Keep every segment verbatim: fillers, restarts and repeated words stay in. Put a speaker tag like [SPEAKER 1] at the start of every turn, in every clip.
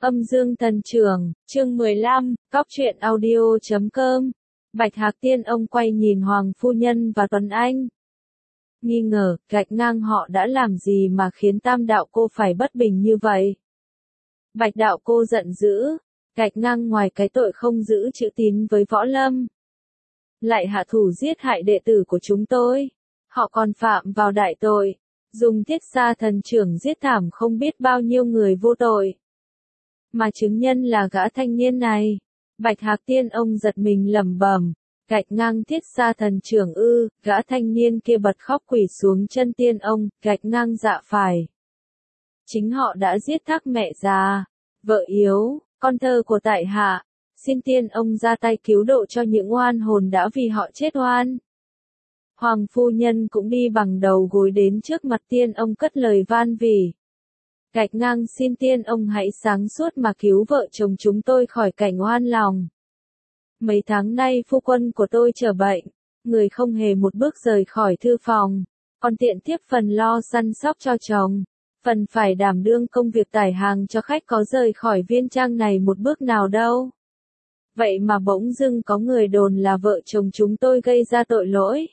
[SPEAKER 1] Âm Dương Thần Trưởng, chương mười lăm, cóc truyện audio chấm com. Bạch Hạc Tiên ông quay nhìn Hoàng Phu Nhân và Tuấn Anh. Nghi ngờ, gạch ngang họ đã làm gì mà khiến Tam Đạo Cô phải bất bình như vậy? Bạch Đạo Cô giận dữ, gạch ngang ngoài cái tội không giữ chữ tín với Võ Lâm, lại hạ thủ giết hại đệ tử của chúng tôi. Họ còn phạm vào đại tội, dùng Thiết Sa Thần Trưởng giết thảm không biết bao nhiêu người vô tội. Mà chứng nhân là gã thanh niên này. Bạch Hạc Tiên ông giật mình lẩm bẩm, gạch ngang Thiết Sa Thần Trưởng ư? Gã thanh niên kia bật khóc quỳ xuống chân Tiên ông, gạch ngang dạ phải. Chính họ đã giết thác mẹ già, vợ yếu, con thơ của tại hạ. Xin Tiên ông ra tay cứu độ cho những oan hồn đã vì họ chết oan. Hoàng Phu Nhân cũng đi bằng đầu gối đến trước mặt Tiên ông cất lời van vỉ. Gạch ngang xin Tiên ông hãy sáng suốt mà cứu vợ chồng chúng tôi khỏi cảnh oan lòng. Mấy tháng nay phu quân của tôi trở bệnh, người không hề một bước rời khỏi thư phòng, còn tiện tiếp phần lo săn sóc cho chồng, phần phải đảm đương công việc tải hàng cho khách có rời khỏi viên trang này một bước nào đâu. Vậy mà bỗng dưng có người đồn là vợ chồng chúng tôi gây ra tội lỗi.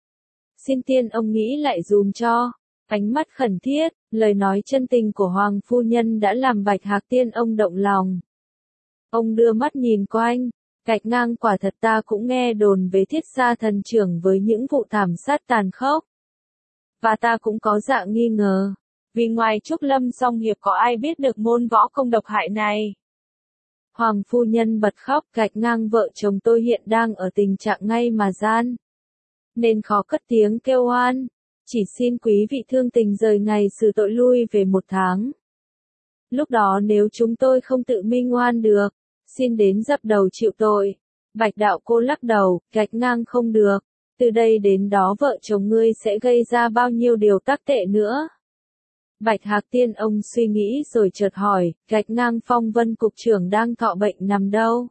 [SPEAKER 1] Xin Tiên ông nghĩ lại dùm cho. Ánh mắt khẩn thiết, lời nói chân tình của Hoàng Phu Nhân đã làm Bạch Hạc Tiên ông động lòng. Ông đưa mắt nhìn quanh, gạch ngang quả thật ta cũng nghe đồn về Thiết Sa Thần Trưởng với những vụ thảm sát tàn khốc. Và ta cũng có dạng nghi ngờ, vì ngoài Trúc Lâm Song Hiệp có ai biết được môn võ công độc hại này. Hoàng Phu Nhân bật khóc, gạch ngang vợ chồng tôi hiện đang ở tình trạng ngay mà gian, nên khó cất tiếng kêu oan. Chỉ xin quý vị thương tình rời ngày xử tội lui về một tháng. Lúc đó nếu chúng tôi không tự minh oan được, xin đến dập đầu chịu tội. Bạch Đạo Cô lắc đầu, gạch ngang không được. Từ đây đến đó vợ chồng ngươi sẽ gây ra bao nhiêu điều tác tệ nữa. Bạch Hạc Tiên ông suy nghĩ rồi chợt hỏi, gạch ngang Phong Vân Cục trưởng đang thọ bệnh nằm đâu?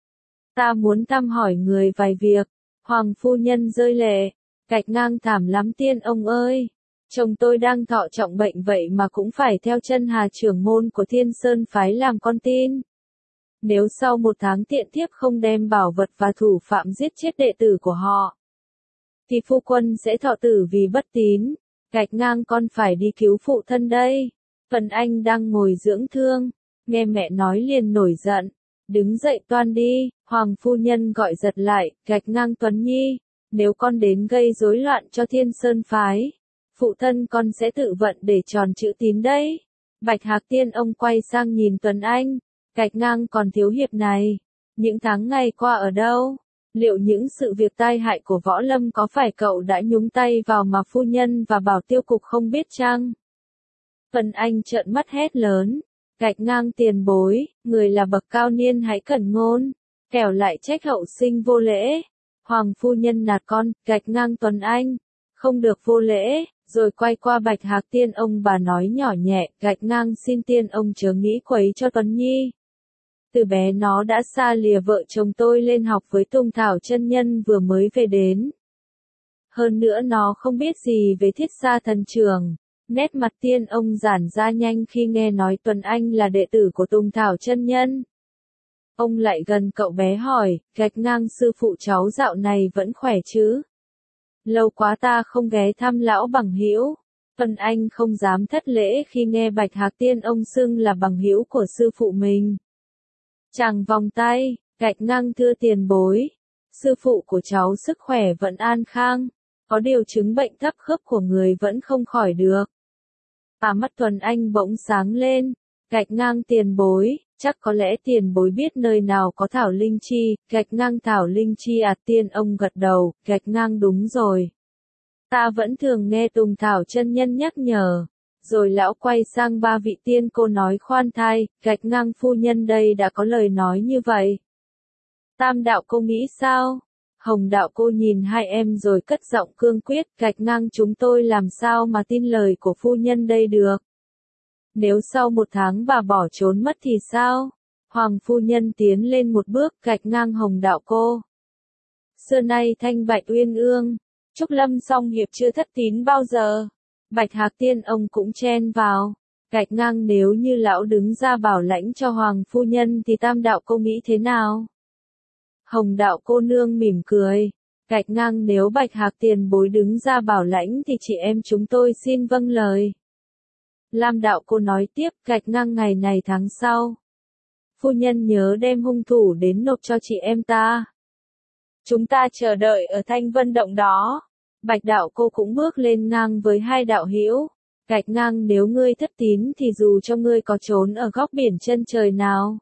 [SPEAKER 1] Ta muốn thăm hỏi người vài việc. Hoàng Phu Nhân rơi lệ. Gạch ngang thảm lắm Tiên ông ơi, chồng tôi đang thọ trọng bệnh vậy mà cũng phải theo chân Hà trưởng môn của Thiên Sơn phái làm con tin. Nếu sau một tháng tiện thiếp không đem bảo vật và thủ phạm giết chết đệ tử của họ, thì phu quân sẽ thọ tử vì bất tín. Gạch ngang con phải đi cứu phụ thân đây. Phần Anh đang ngồi dưỡng thương, nghe mẹ nói liền nổi giận, đứng dậy toan đi. Hoàng Phu Nhân gọi giật lại, gạch ngang Tuấn Nhi. Nếu con đến gây rối loạn cho Thiên Sơn phái, phụ thân con sẽ tự vận để tròn chữ tín đấy. Bạch Hạc Tiên ông quay sang nhìn Tuấn Anh, gạch ngang còn thiếu hiệp này. Những tháng ngày qua ở đâu? Liệu những sự việc tai hại của Võ Lâm có phải cậu đã nhúng tay vào mà phu nhân và Bảo Tiêu Cục không biết chăng? Tuấn Anh trợn mắt hét lớn, gạch ngang tiền bối, người là bậc cao niên hãy cẩn ngôn, kẻo lại trách hậu sinh vô lễ. Hoàng Phu Nhân nạt con, gạch ngang Tuấn Anh, không được vô lễ, rồi quay qua Bạch Hạc Tiên ông bà nói nhỏ nhẹ, gạch ngang xin Tiên ông chớ nghĩ quấy cho Tuấn Nhi. Từ bé nó đã xa lìa vợ chồng tôi lên học với Tùng Thảo chân nhân vừa mới về đến. Hơn nữa nó không biết gì về Thiết Sa Thần Trưởng. Nét mặt Tiên ông giãn ra nhanh khi nghe nói Tuấn Anh là đệ tử của Tùng Thảo chân nhân. Ông lại gần cậu bé hỏi, gạch ngang sư phụ cháu dạo này vẫn khỏe chứ? Lâu quá ta không ghé thăm lão bằng hữu. Tuấn Anh không dám thất lễ khi nghe Bạch Hạc Tiên ông xưng là bằng hữu của sư phụ mình. Chàng vòng tay, gạch ngang thưa tiền bối. Sư phụ của cháu sức khỏe vẫn an khang, có điều chứng bệnh thấp khớp của người vẫn không khỏi được. À mắt Tuấn Anh bỗng sáng lên, gạch ngang tiền bối. Chắc có lẽ tiền bối biết nơi nào có thảo linh chi, gạch ngang thảo linh chi à? Tiên ông gật đầu, gạch ngang đúng rồi. Ta vẫn thường nghe Tùng Thảo chân nhân nhắc nhở. Rồi lão quay sang ba vị tiên cô nói khoan thai, gạch ngang phu nhân đây đã có lời nói như vậy. Tam Đạo Cô nghĩ sao? Hồng Đạo Cô nhìn hai em rồi cất giọng cương quyết, gạch ngang chúng tôi làm sao mà tin lời của phu nhân đây được. Nếu sau một tháng bà bỏ trốn mất thì sao? Hoàng Phu Nhân tiến lên một bước, gạch ngang Hồng Đạo Cô. Xưa nay thanh bạch uyên ương, Trúc Lâm Song Hiệp chưa thất tín bao giờ. Bạch Hạc Tiên ông cũng chen vào. Gạch ngang nếu như lão đứng ra bảo lãnh cho Hoàng phu nhân thì Tam đạo cô nghĩ thế nào? Hồng đạo cô nương mỉm cười. Gạch ngang nếu Bạch Hạc tiền bối đứng ra bảo lãnh thì chị em chúng tôi xin vâng lời. Lam đạo cô nói tiếp, gạch ngang ngày này tháng sau. Phu nhân nhớ đem hung thủ đến nộp cho chị em ta. Chúng ta chờ đợi ở Thanh Vân Động đó. Bạch đạo cô cũng bước lên ngang với hai đạo hữu. Gạch ngang nếu ngươi thất tín thì dù cho ngươi có trốn ở góc biển chân trời nào,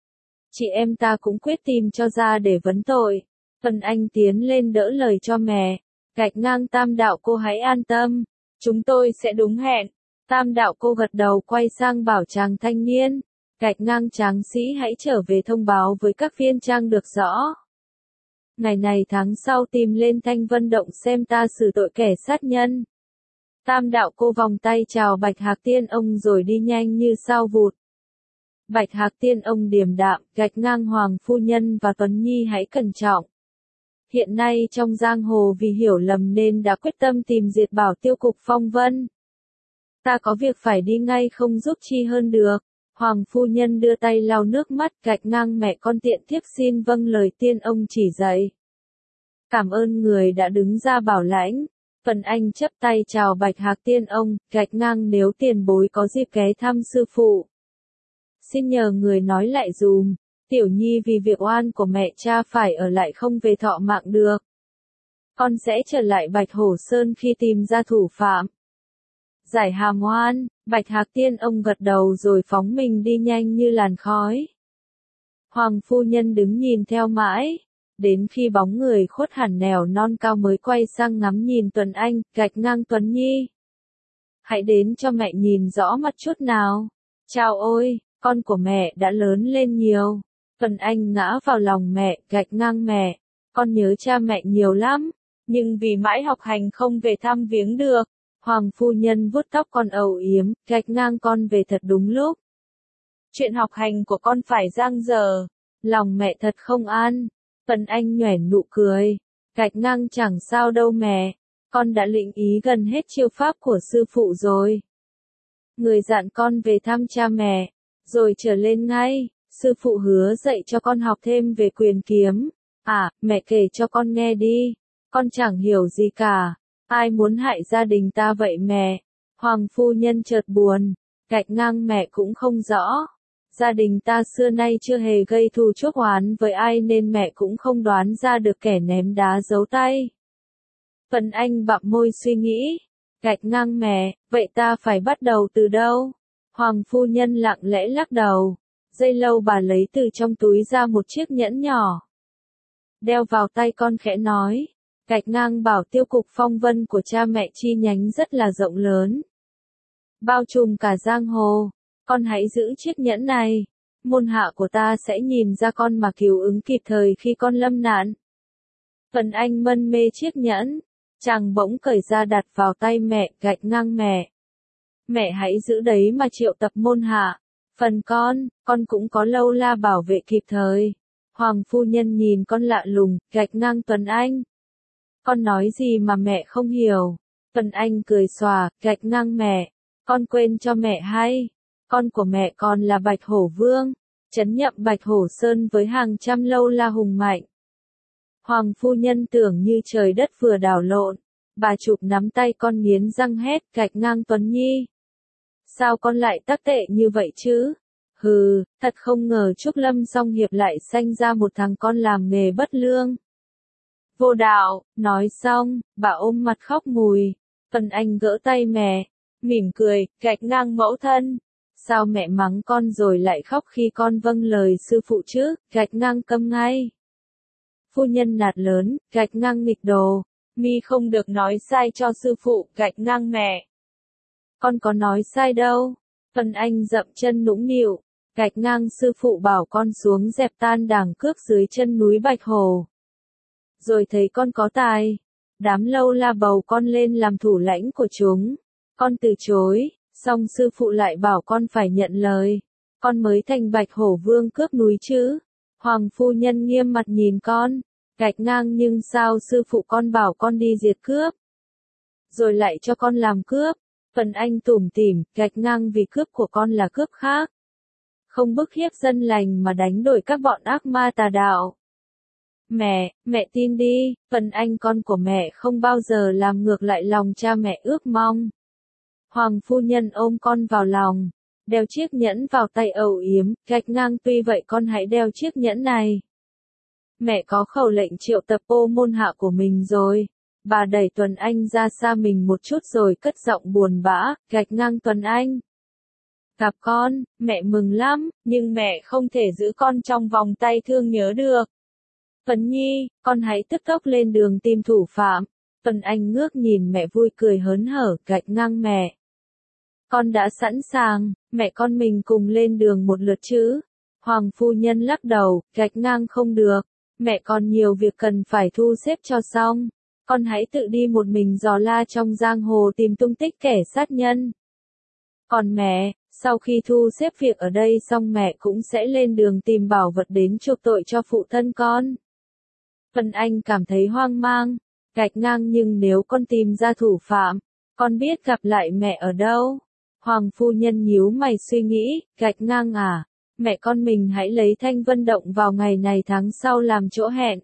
[SPEAKER 1] chị em ta cũng quyết tìm cho ra để vấn tội. Tuần Anh tiến lên đỡ lời cho mẹ. Gạch ngang Tam đạo cô hãy an tâm. Chúng tôi sẽ đúng hẹn. Tam đạo cô gật đầu quay sang bảo chàng thanh niên. Gạch ngang tráng sĩ hãy trở về thông báo với các viên trang được rõ. Ngày này tháng sau tìm lên Thanh Vân Động xem ta xử tội kẻ sát nhân. Tam đạo cô vòng tay chào Bạch Hạc tiên ông rồi đi nhanh như sao vụt. Bạch Hạc tiên ông điềm đạm, gạch ngang Hoàng phu nhân và Tuấn Nhi hãy cẩn trọng. Hiện nay trong giang hồ vì hiểu lầm nên đã quyết tâm tìm diệt Bảo Tiêu cục Phong Vân. Ta có việc phải đi ngay không giúp chi hơn được. Hoàng phu nhân đưa tay lau nước mắt, gạch ngang mẹ con tiện thiếp xin vâng lời tiên ông chỉ dạy. Cảm ơn người đã đứng ra bảo lãnh. Tuần Anh chấp tay chào Bạch Hạc tiên ông, gạch ngang nếu tiền bối có dịp ghé thăm sư phụ. Xin nhờ người nói lại dùm, Tiểu Nhi vì việc oan của mẹ cha phải ở lại không về thọ mạng được. Con sẽ trở lại Bạch Hổ Sơn khi tìm ra thủ phạm. Giải hàm oan, Bạch Hạc tiên ông gật đầu rồi phóng mình đi nhanh như làn khói. Hoàng phu nhân đứng nhìn theo mãi, đến khi bóng người khuất hẳn nẻo non cao mới quay sang ngắm nhìn Tuấn Anh, gạch ngang Tuấn Nhi. Hãy đến cho mẹ nhìn rõ mặt chút nào. Chào ôi, con của mẹ đã lớn lên nhiều. Tuấn Anh ngã vào lòng mẹ, gạch ngang mẹ. Con nhớ cha mẹ nhiều lắm, nhưng vì mãi học hành không về thăm viếng được. Hoàng phu nhân vuốt tóc con âu yếm, gạch ngang con về thật đúng lúc. Chuyện học hành của con phải giang dở, lòng mẹ thật không an. Tuấn Anh nhoẻn nụ cười, gạch ngang chẳng sao đâu mẹ, con đã lĩnh ý gần hết chiêu pháp của sư phụ rồi. Người dặn con về thăm cha mẹ, rồi trở lên ngay, sư phụ hứa dạy cho con học thêm về quyền kiếm. À, mẹ kể cho con nghe đi, con chẳng hiểu gì cả. Ai muốn hại gia đình ta vậy mẹ? Hoàng phu nhân chợt buồn, gạch ngang mẹ cũng không rõ. Gia đình ta xưa nay chưa hề gây thù chuốc oán với ai nên mẹ cũng không đoán ra được kẻ ném đá giấu tay. Tuấn Anh bặm môi suy nghĩ, gạch ngang mẹ, vậy ta phải bắt đầu từ đâu? Hoàng phu nhân lặng lẽ lắc đầu, giây lâu bà lấy từ trong túi ra một chiếc nhẫn nhỏ. Đeo vào tay con khẽ nói. Gạch ngang Bảo Tiêu cục Phong Vân của cha mẹ chi nhánh rất là rộng lớn, bao trùm cả giang hồ. Con hãy giữ chiếc nhẫn này, môn hạ của ta sẽ nhìn ra con mà cứu ứng kịp thời khi con lâm nạn. Tuấn Anh mân mê chiếc nhẫn, chàng bỗng cởi ra đặt vào tay mẹ, gạch ngang mẹ. Mẹ hãy giữ đấy mà triệu tập môn hạ. Phần con, con cũng có lâu la bảo vệ kịp thời. Hoàng phu nhân nhìn con lạ lùng, gạch ngang Tuấn Anh. Con nói gì mà mẹ không hiểu? Tuấn Anh cười xòa, gạch ngang mẹ. Con quên cho mẹ hay. Con của mẹ còn là Bạch Hổ Vương, trấn nhậm Bạch Hổ Sơn với hàng trăm lâu la hùng mạnh. Hoàng phu nhân tưởng như trời đất vừa đảo lộn. Bà chụp nắm tay con nghiến răng hét, gạch ngang Tuấn Nhi. Sao con lại tắc tệ như vậy chứ? Hừ, thật không ngờ Trúc Lâm Song Hiệp lại sanh ra một thằng con làm nghề bất lương. Vô đạo, nói xong, bà ôm mặt khóc ngùi. Tuấn Anh gỡ tay mẹ, mỉm cười, gạch ngang mẫu thân. Sao mẹ mắng con rồi lại khóc khi con vâng lời sư phụ chứ, gạch ngang câm ngay. Phu nhân nạt lớn, gạch ngang nghịch đồ. Mi không được nói sai cho sư phụ, gạch ngang mẹ. Con có nói sai đâu. Tuấn Anh dậm chân nũng nịu, gạch ngang sư phụ bảo con xuống dẹp tan đảng cước dưới chân núi Bạch Hồ. Rồi thấy con có tài, đám lâu la bầu con lên làm thủ lãnh của chúng. Con từ chối, xong sư phụ lại bảo con phải nhận lời. Con mới thành Bạch Hổ Vương cướp núi chứ. Hoàng phu nhân nghiêm mặt nhìn con, gạch ngang nhưng sao sư phụ con bảo con đi diệt cướp, rồi lại cho con làm cướp. Tuấn Anh tủm tỉm, gạch ngang vì cướp của con là cướp khác. Không bức hiếp dân lành mà đánh đổi các bọn ác ma tà đạo. Mẹ, mẹ tin đi, Tuấn Anh con của mẹ không bao giờ làm ngược lại lòng cha mẹ ước mong. Hoàng phu nhân ôm con vào lòng, đeo chiếc nhẫn vào tay âu yếm, gạch ngang tuy vậy con hãy đeo chiếc nhẫn này. Mẹ có khẩu lệnh triệu tập ô môn hạ của mình rồi. Bà đẩy Tuấn Anh ra xa mình một chút rồi cất giọng buồn bã, gạch ngang Tuấn Anh. Gặp con, mẹ mừng lắm, nhưng mẹ không thể giữ con trong vòng tay thương nhớ được. Tuấn Nhi, con hãy tức tốc lên đường tìm thủ phạm. Tuấn Anh ngước nhìn mẹ vui cười hớn hở, gạch ngang mẹ. Con đã sẵn sàng, mẹ con mình cùng lên đường một lượt chứ. Hoàng phu nhân lắc đầu, gạch ngang không được. Mẹ còn nhiều việc cần phải thu xếp cho xong. Con hãy tự đi một mình dò la trong giang hồ tìm tung tích kẻ sát nhân. Còn mẹ, sau khi thu xếp việc ở đây xong mẹ cũng sẽ lên đường tìm bảo vật đến chuộc tội cho phụ thân con. Tuấn Anh cảm thấy hoang mang, gạch ngang nhưng nếu con tìm ra thủ phạm, con biết gặp lại mẹ ở đâu? Hoàng phu nhân nhíu mày suy nghĩ, gạch ngang à, mẹ con mình hãy lấy Thanh Vân Động vào ngày này tháng sau làm chỗ hẹn.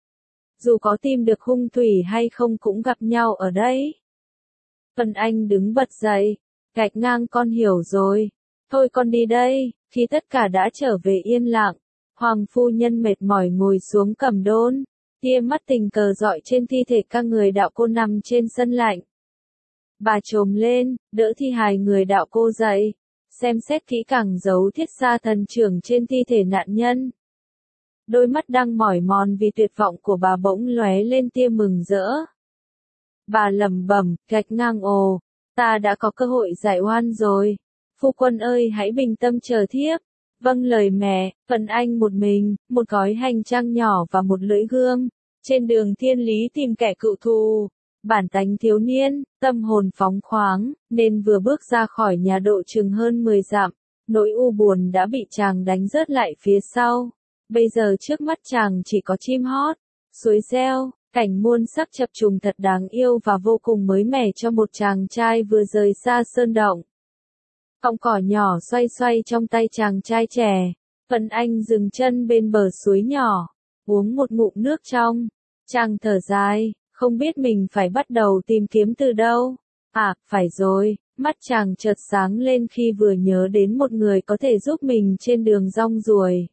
[SPEAKER 1] Dù có tìm được hung thủy hay không cũng gặp nhau ở đây. Tuấn Anh đứng bật dậy, gạch ngang con hiểu rồi, thôi con đi đây. Khi tất cả đã trở về yên lặng, Hoàng phu nhân mệt mỏi ngồi xuống cầm đôn, tia mắt tình cờ dọi trên thi thể các người đạo cô nằm trên sân lạnh. Bà trồm lên, đỡ thi hài người đạo cô dậy, xem xét kỹ càng dấu thiết xa thần trưởng trên thi thể nạn nhân. Đôi mắt đang mỏi mòn vì tuyệt vọng của bà bỗng lóe lên tia mừng rỡ. Bà lẩm bẩm, gạch ngang ồ, ta đã có cơ hội giải oan rồi. Phu quân ơi hãy bình tâm chờ thiếp. Vâng lời mẹ, Tuấn Anh một mình, một gói hành trang nhỏ và một lưỡi gươm. Trên đường thiên lý tìm kẻ cựu thù. Bản tánh thiếu niên, tâm hồn phóng khoáng, nên vừa bước ra khỏi nhà độ chừng hơn mười dặm, nỗi u buồn đã bị chàng đánh rớt lại phía sau. Bây giờ trước mắt chàng chỉ có chim hót, suối reo, cảnh muôn sắc chập trùng thật đáng yêu và vô cùng mới mẻ cho một chàng trai vừa rời xa sơn động. Cọng cỏ nhỏ xoay xoay trong tay chàng trai trẻ. Tuấn Anh dừng chân bên bờ suối nhỏ, uống một ngụm nước trong. Chàng thở dài, không biết mình phải bắt đầu tìm kiếm từ đâu. À, phải rồi, mắt chàng chợt sáng lên khi vừa nhớ đến một người có thể giúp mình trên đường rong ruổi.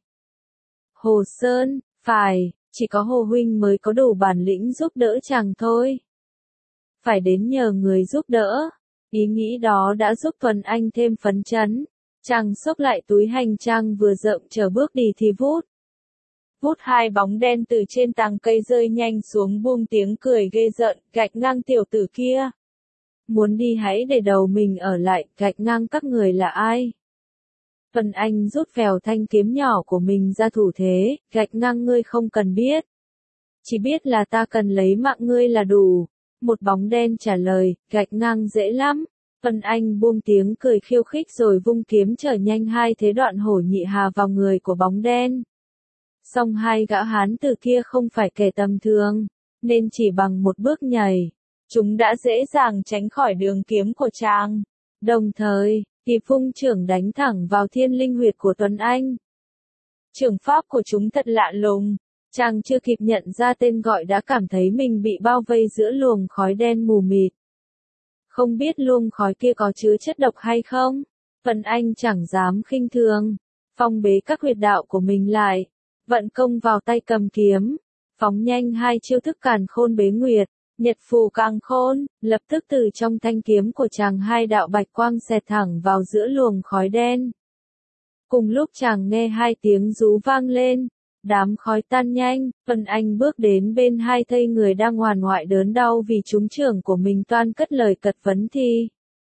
[SPEAKER 1] Hồ Sơn, phải, chỉ có Hồ Huynh mới có đủ bản lĩnh giúp đỡ chàng thôi. Phải đến nhờ người giúp đỡ. Ý nghĩ đó đã giúp Tuấn Anh thêm phấn chấn. Chàng xốc lại túi hành trang vừa rộng chờ bước đi thì vút. Vút hai bóng đen từ trên tàng cây rơi nhanh xuống buông tiếng cười ghê rợn, gạch ngang tiểu tử kia. Muốn đi hãy để đầu mình ở lại, gạch ngang các người là ai? Tuấn Anh rút vèo thanh kiếm nhỏ của mình ra thủ thế, gạch ngang ngươi không cần biết. Chỉ biết là ta cần lấy mạng ngươi là đủ. Một bóng đen trả lời, gạch ngang dễ lắm. Tuấn Anh buông tiếng cười khiêu khích rồi vung kiếm trở nhanh hai thế đoạn hổ nhị hà vào người của bóng đen. Song hai gã hán tử kia không phải kẻ tầm thường, nên chỉ bằng một bước nhảy, chúng đã dễ dàng tránh khỏi đường kiếm của chàng. Đồng thời, kịp phung trưởng đánh thẳng vào thiên linh huyệt của Tuấn Anh. Trưởng pháp của chúng thật lạ lùng. Chàng chưa kịp nhận ra tên gọi đã cảm thấy mình bị bao vây giữa luồng khói đen mù mịt. Không biết luồng khói kia có chứa chất độc hay không? Tuấn Anh chẳng dám khinh thường. Phong bế các huyệt đạo của mình lại. Vận công vào tay cầm kiếm. Phóng nhanh hai chiêu thức càn khôn bế nguyệt. Nhật phù càng khôn. Lập tức từ trong thanh kiếm của chàng hai đạo bạch quang xẹt thẳng vào giữa luồng khói đen. Cùng lúc chàng nghe hai tiếng rú vang lên. Đám khói tan nhanh, Tuấn Anh bước đến bên hai thây người đang hoàn hoại đớn đau vì trúng trưởng của mình toan cất lời cật vấn thì.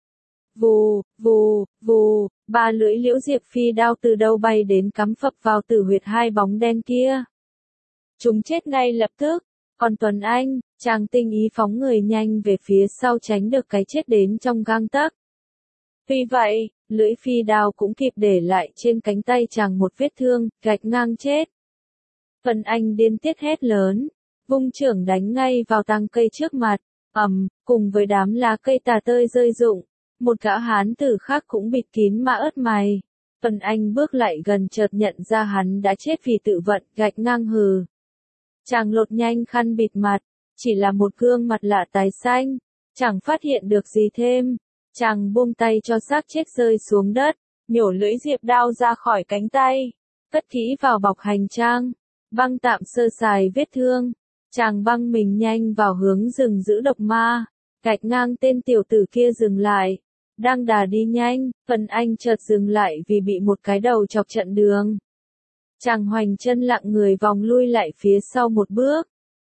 [SPEAKER 1] Vù, vù, vù, ba lưỡi liễu diệp phi đao từ đâu bay đến cắm phập vào tử huyệt hai bóng đen kia. Chúng chết ngay lập tức, còn Tuấn Anh, chàng tinh ý phóng người nhanh về phía sau tránh được cái chết đến trong gang tấc. Tuy vậy, lưỡi phi đao cũng kịp để lại trên cánh tay chàng một vết thương, gạch ngang chết. Tuấn Anh điên tiết hét lớn, vung trưởng đánh ngay vào tàng cây trước mặt, ầm, cùng với đám lá cây tà tơi rơi rụng, Một gã hán tử khác cũng bịt kín mà ớt mày. Tuấn Anh bước lại gần chợt nhận ra hắn đã chết vì tự vận, gạch ngang hừ. Chàng lột nhanh khăn bịt mặt, chỉ là một gương mặt lạ tái xanh, chẳng phát hiện được gì thêm. Chàng buông tay cho xác chết rơi xuống đất, nhổ lưỡi diệp đao ra khỏi cánh tay, cất kỹ vào bọc hành trang, băng tạm sơ sài vết thương. Chàng băng mình nhanh vào hướng rừng giữ độc ma, gạch ngang tên tiểu tử kia dừng lại. Đang đà đi nhanh, Tuấn Anh chợt dừng lại vì bị một cái đầu chọc chặn đường. Chàng hoành chân lặng người vòng lui lại phía sau một bước.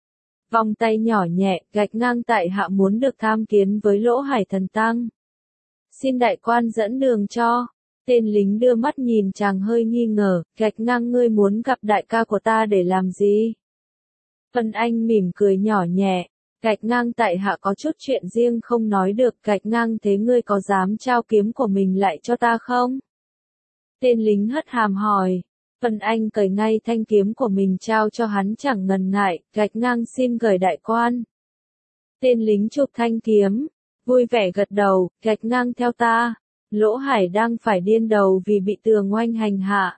[SPEAKER 1] Vòng tay nhỏ nhẹ, gạch ngang tại hạ muốn được tham kiến với Lỗ Hải thần tăng. Xin đại quan dẫn đường cho. Tên lính đưa mắt nhìn chàng hơi nghi ngờ, gạch ngang ngươi muốn gặp đại ca của ta để làm gì? Tuấn Anh mỉm cười nhỏ nhẹ. Gạch ngang tại hạ có chút chuyện riêng không nói được, gạch ngang thế ngươi có dám trao kiếm của mình lại cho ta không? Tên lính hất hàm hỏi. Tuấn Anh cởi ngay thanh kiếm của mình trao cho hắn chẳng ngần ngại, gạch ngang xin gửi đại quan. Tên lính chụp thanh kiếm, vui vẻ gật đầu, gạch ngang theo ta. Lỗ Hải đang phải điên đầu vì bị Tường Oanh hành hạ.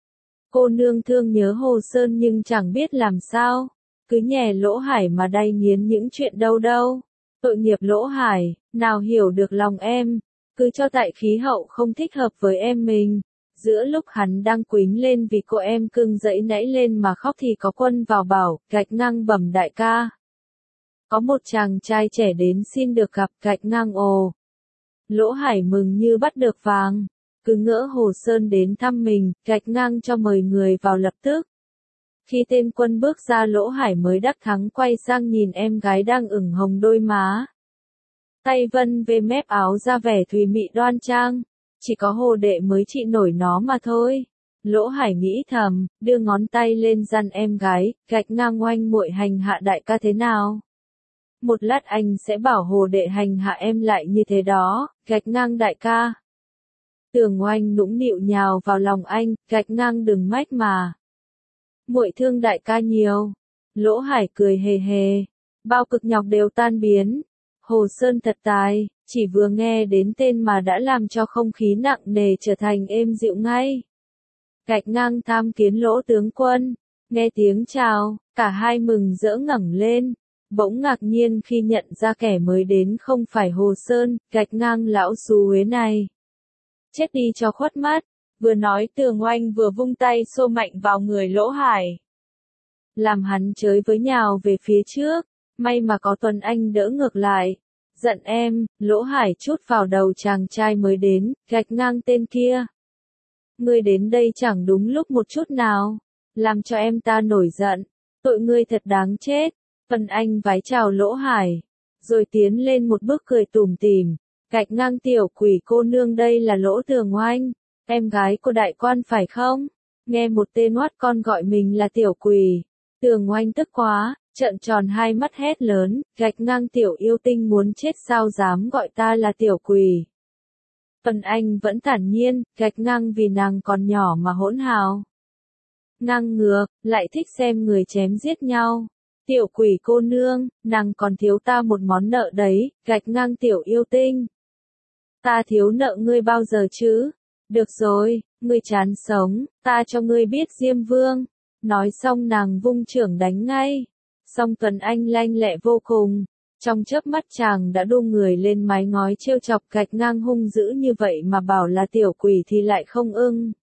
[SPEAKER 1] Cô nương thương nhớ Hồ Sơn nhưng chẳng biết làm sao. Cứ nhè Lỗ Hải mà đay nghiến những chuyện đâu đâu. Tội nghiệp Lỗ Hải, nào hiểu được lòng em. Cứ cho tại khí hậu không thích hợp với em mình. Giữa lúc hắn đang quýnh lên vì cô em cưng dẫy nãy lên mà khóc thì có Quân vào bảo, gạch ngang bẩm đại ca. Có một chàng trai trẻ đến xin được gặp, gạch ngang ồ. Lỗ Hải mừng như bắt được vàng. Cứ ngỡ Hồ Sơn đến thăm mình, gạch ngang cho mời người vào lập tức. Khi tên Quân bước ra Lỗ Hải mới đắc thắng quay sang nhìn em gái đang ửng hồng đôi má. Tay vân về mép áo ra vẻ thùy mị đoan trang. Chỉ có Hồ đệ mới trị nổi nó mà thôi. Lỗ Hải nghĩ thầm, đưa ngón tay lên dặn em gái, gạch ngang Oanh muội hành hạ đại ca thế nào? Một lát anh sẽ bảo Hồ đệ hành hạ em lại như thế đó, gạch ngang đại ca. Tường Oanh nũng nịu nhào vào lòng anh, gạch ngang đừng mách mà. Muội thương đại ca nhiều. Lỗ Hải cười hề hề. Bao cực nhọc đều tan biến. Hồ Sơn thật tài, chỉ vừa nghe đến tên mà đã làm cho không khí nặng nề trở thành êm dịu ngay. Gạch ngang tham kiến Lỗ tướng quân. Nghe tiếng chào, cả hai mừng rỡ ngẩng lên. Bỗng ngạc nhiên khi nhận ra kẻ mới đến không phải Hồ Sơn, gạch ngang lão xú Huế này. Chết đi cho khuất mắt. Vừa nói Tường Oanh vừa vung tay xô mạnh vào người Lỗ Hải. Làm hắn chới với nhào về phía trước, may mà có Tuấn Anh đỡ ngược lại. Giận em, Lỗ Hải trút vào đầu chàng trai mới đến, gạch ngang tên kia. Ngươi đến đây chẳng đúng lúc một chút nào, làm cho em ta nổi giận, tội ngươi thật đáng chết. Tuấn Anh vái chào Lỗ Hải, rồi tiến lên một bước cười tủm tỉm, gạch ngang tiểu quỷ cô nương đây là Lỗ Tường Oanh. Em gái của đại quan phải không? Nghe một tên oát con gọi mình là tiểu quỷ. Tường Oanh tức quá, trợn tròn hai mắt hét lớn, gạch ngang tiểu yêu tinh muốn chết sao dám gọi ta là tiểu quỷ. Tuấn Anh vẫn thản nhiên, gạch ngang vì nàng còn nhỏ mà hỗn hào. Ngang ngược, lại thích xem người chém giết nhau. Tiểu quỷ cô nương, nàng còn thiếu ta một món nợ đấy, gạch ngang tiểu yêu tinh. Ta thiếu nợ ngươi bao giờ chứ? Được rồi, ngươi chán sống, ta cho ngươi biết Diêm Vương. Nói xong nàng vung chưởng đánh ngay. Song Tuấn Anh lanh lẹ vô cùng. Trong chớp mắt chàng đã đu người lên mái ngói trêu chọc, gạch ngang hung dữ như vậy mà bảo là tiểu quỷ thì lại không ưng.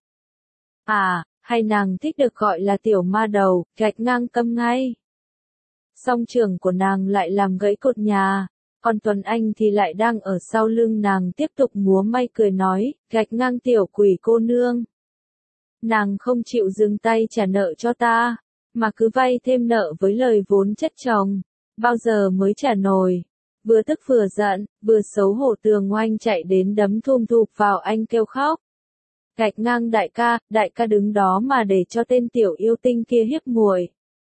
[SPEAKER 1] À, hay nàng thích được gọi là tiểu ma đầu, gạch ngang câm ngay. Song chưởng của nàng lại làm gãy cột nhà. Còn Tuấn Anh thì lại đang ở sau lưng nàng tiếp tục múa may cười nói, gạch ngang tiểu quỷ cô nương. Nàng không chịu dừng tay trả nợ cho ta, mà cứ vay thêm nợ với lời vốn chất chồng. Bao giờ mới trả nổi? Vừa tức vừa giận, vừa xấu hổ Tường Oanh chạy đến đấm thum thụp vào anh kêu khóc. Gạch ngang đại ca, đại ca đứng đó mà để cho tên tiểu yêu tinh kia hiếp muội.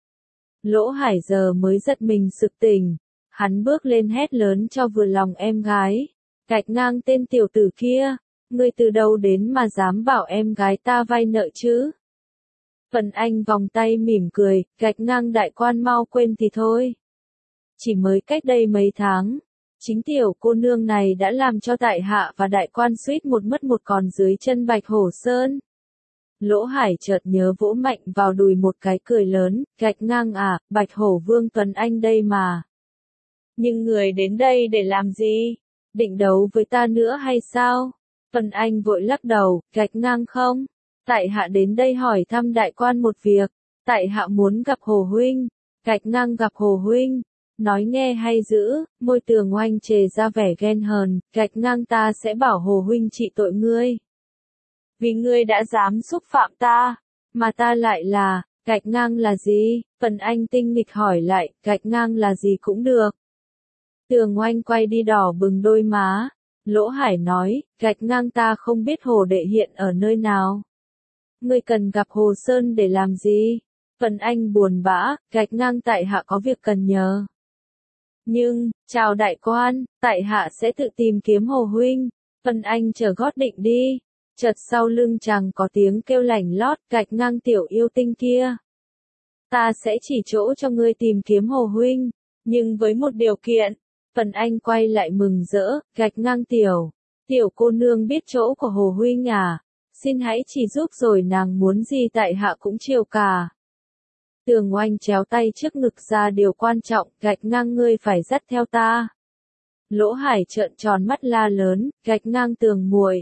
[SPEAKER 1] Lỗ Hải giờ mới giật mình sực tỉnh. Hắn bước lên hét lớn cho vừa lòng em gái. Gạch ngang tên tiểu tử kia, ngươi từ đâu đến mà dám bảo em gái ta vay nợ chứ? Tuấn Anh vòng tay mỉm cười, gạch ngang đại quan mau quên thì thôi. Chỉ mới cách đây mấy tháng, Chính tiểu cô nương này đã làm cho tại hạ và đại quan suýt một mất một còn dưới chân Bạch Hổ Sơn. Lỗ Hải chợt nhớ vỗ mạnh vào đùi một cái cười lớn, gạch ngang à, Bạch Hổ Vương Tuấn Anh đây mà. Nhưng người đến đây để làm gì? Định đấu với ta nữa hay sao? Tuấn Anh vội lắc đầu, gạch ngang không? Tại hạ đến đây hỏi thăm đại quan một việc, tại hạ muốn gặp Hồ Huynh, gạch ngang gặp Hồ Huynh. Nói nghe hay dữ, môi Tường Oanh chề ra vẻ ghen hờn, gạch ngang ta sẽ bảo Hồ Huynh trị tội ngươi. Vì ngươi đã dám xúc phạm ta, mà ta lại là, gạch ngang là gì? Phần Anh tinh nghịch hỏi lại, gạch ngang là gì cũng được. Tường Oanh quay đi đỏ bừng đôi má. Lỗ Hải nói, gạch ngang ta không biết Hồ đệ hiện ở nơi nào. Ngươi cần gặp Hồ Sơn để làm gì? Phần Anh buồn bã, gạch ngang tại hạ có việc cần nhờ. Nhưng, chào đại quan, tại hạ sẽ tự tìm kiếm Hồ Huynh. Phần Anh chờ gót định đi. Chợt sau lưng chàng có tiếng kêu lảnh lót, gạch ngang tiểu yêu tinh kia. Ta sẽ chỉ chỗ cho ngươi tìm kiếm Hồ Huynh, nhưng với một điều kiện. Phần Anh quay lại mừng rỡ, gạch ngang tiểu. Tiểu cô nương biết chỗ của Hồ Huynh à? Xin hãy chỉ giúp rồi nàng muốn gì tại hạ cũng chiều cả. Tường Oanh chéo tay trước ngực ra điều quan trọng, gạch ngang ngươi phải dắt theo ta. Lỗ Hải trợn tròn mắt la lớn, gạch ngang Tường muội.